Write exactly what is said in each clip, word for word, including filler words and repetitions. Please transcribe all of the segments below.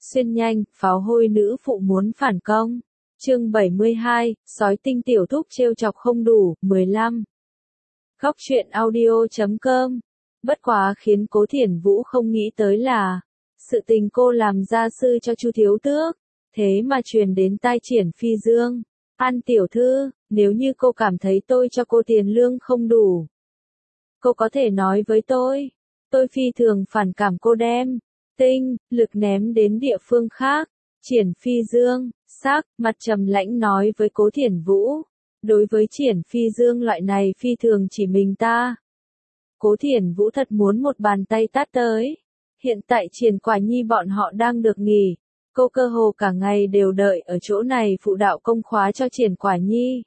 Xuyên nhanh, pháo hôi nữ phụ muốn phản công. Chương bảy mươi hai, sói tinh tiểu thúc trêu chọc không đủ, mười lăm. Góc truyện audio chấm com. Bất quá khiến Cố Thiển Vũ không nghĩ tới là, sự tình cô làm gia sư cho Chu Thiếu Tước, thế mà truyền đến tai Triển Phi Dương. An tiểu thư, nếu như cô cảm thấy tôi cho cô tiền lương không đủ, cô có thể nói với tôi. Tôi phi thường phản cảm cô đem tinh lực ném đến địa phương khác. Triển Phi Dương, sắc mặt trầm lãnh nói với Cố Thiển Vũ. Đối với Triển Phi Dương loại này phi thường chỉ mình ta, Cố Thiển Vũ thật muốn một bàn tay tát tới. Hiện tại Triển Quả Nhi bọn họ đang được nghỉ, cô cơ hồ cả ngày đều đợi ở chỗ này phụ đạo công khóa cho Triển Quả Nhi.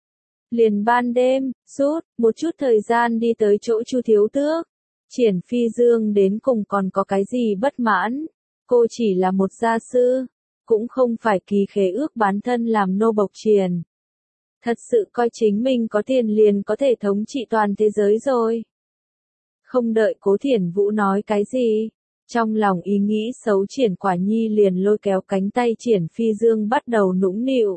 Liền ban đêm, rút một chút thời gian đi tới chỗ Chu Thiếu Tước. Triển Phi Dương đến cùng còn có cái gì bất mãn? Cô chỉ là một gia sư, cũng không phải ký khế ước bán thân làm nô bộc Triển. Thật sự coi chính mình có tiền liền có thể thống trị toàn thế giới rồi. Không đợi Cố Thiển Vũ nói cái gì, trong lòng ý nghĩ xấu Triển Quả Nhi liền lôi kéo cánh tay Triển Phi Dương bắt đầu nũng nịu.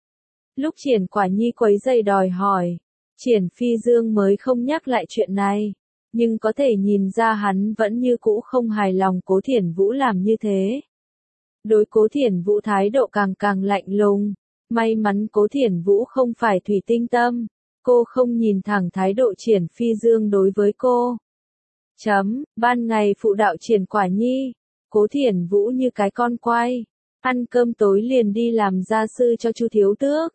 Lúc Triển Quả Nhi quấy giày đòi hỏi, Triển Phi Dương mới không nhắc lại chuyện này, nhưng có thể nhìn ra hắn vẫn như cũ không hài lòng Cố Thiển Vũ làm như thế. Đối Cố Thiển Vũ thái độ càng càng lạnh lùng, may mắn Cố Thiển Vũ không phải thủy tinh tâm, cô không nhìn thẳng thái độ Triển Phi Dương đối với cô. Chấm, ban ngày phụ đạo Triển Quả Nhi, Cố Thiển Vũ như cái con quay, ăn cơm tối liền đi làm gia sư cho Chu Thiếu Tước.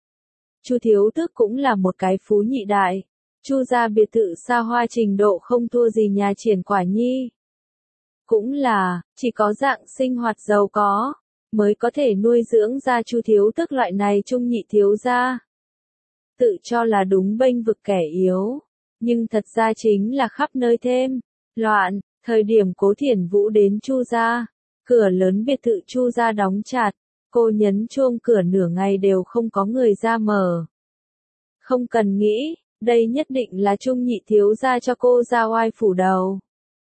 Chu Thiếu Tước cũng là một cái phú nhị đại, Chu gia biệt thự xa hoa trình độ không thua gì nhà Triển Quả Nhi. Cũng là, chỉ có dạng sinh hoạt giàu có, mới có thể nuôi dưỡng ra Chu Thiếu Tước loại này trung nhị thiếu gia. Tự cho là đúng bênh vực kẻ yếu, nhưng thật ra chính là khắp nơi thêm loạn. Thời điểm Cố Thiển Vũ đến Chu gia, cửa lớn biệt thự Chu gia đóng chặt, cô nhấn chuông cửa nửa ngày đều không có người ra mở. Không cần nghĩ, đây nhất định là trung nhị thiếu gia cho cô ra oai phủ đầu.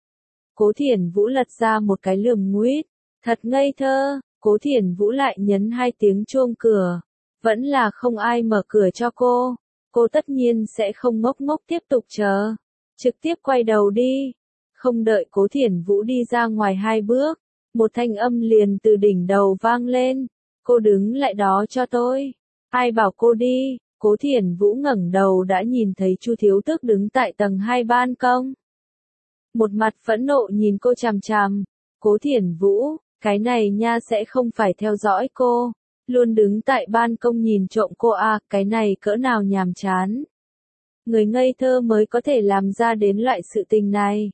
Cố Thiển Vũ lật ra một cái lườm nguýt, thật ngây thơ. Cố Thiển Vũ lại nhấn hai tiếng chuông cửa, vẫn là không ai mở cửa cho cô. Cô tất nhiên sẽ không ngốc ngốc tiếp tục chờ, trực tiếp quay đầu đi. Không đợi Cố Thiển Vũ đi ra ngoài hai bước, một thanh âm liền từ đỉnh đầu vang lên. Cô đứng lại đó cho tôi. Ai bảo cô đi? Cố Thiển Vũ ngẩng đầu đã nhìn thấy Chu Thiếu Tước đứng tại tầng hai ban công. Một mặt phẫn nộ nhìn cô chằm chằm. Cố Thiển Vũ, cái này nha sẽ không phải theo dõi cô, luôn đứng tại ban công nhìn trộm cô à, cái này cỡ nào nhàm chán. Người ngây thơ mới có thể làm ra đến loại sự tình này.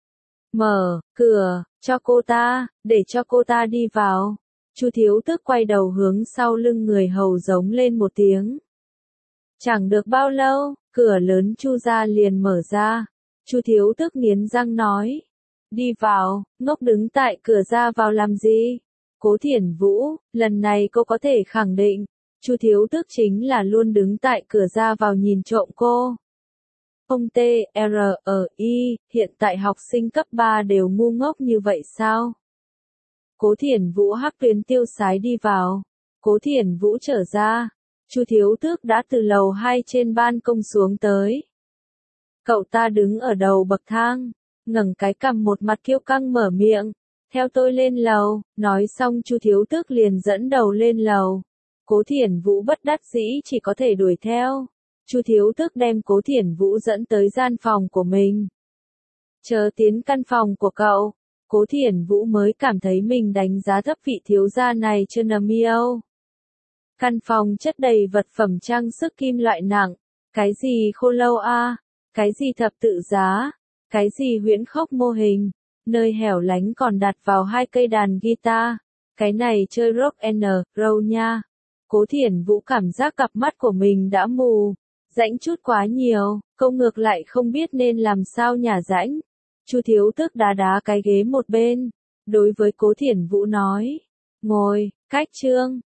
Mở cửa cho cô ta, để cho cô ta đi vào. Chu Thiếu Tước quay đầu hướng sau lưng người hầu giống lên một tiếng. Chẳng được bao lâu, cửa lớn Chu gia liền mở ra. Chu Thiếu Tước nghiến răng nói. Đi vào, ngốc đứng tại cửa ra vào làm gì? Cố Thiển Vũ, lần này cô có thể khẳng định, Chu Thiếu Tước chính là luôn đứng tại cửa ra vào nhìn trộm cô. Ông T, R, E, I, hiện tại học sinh cấp ba đều ngu ngốc như vậy sao? Cố Thiển Vũ hắc tuyến tiêu sái đi vào. Cố Thiển Vũ trở ra. Chu Thiếu Tước đã từ lầu hai trên ban công xuống tới. Cậu ta đứng ở đầu bậc thang, ngẩng cái cằm một mặt kiêu căng mở miệng. Theo tôi lên lầu, nói xong Chu Thiếu Tước liền dẫn đầu lên lầu. Cố Thiển Vũ bất đắc dĩ chỉ có thể đuổi theo. Chu Thiếu Tước đem Cố Thiển Vũ dẫn tới gian phòng của mình. Chờ tiến căn phòng của cậu, Cố Thiển Vũ mới cảm thấy mình đánh giá thấp vị thiếu gia này chưa nằm yêu. Căn phòng chất đầy vật phẩm trang sức kim loại nặng, cái gì khô lâu a, cái gì thập tự giá, cái gì huyễn khốc mô hình, nơi hẻo lánh còn đặt vào hai cây đàn guitar, cái này chơi rock and roll nha. Cố Thiển Vũ cảm giác cặp mắt của mình đã mù, rãnh chút quá nhiều, câu ngược lại không biết nên làm sao nhả rãnh. Chu Thiếu Tước đá đá cái ghế một bên, đối với Cố Thiển Vũ nói, ngồi, cách trương.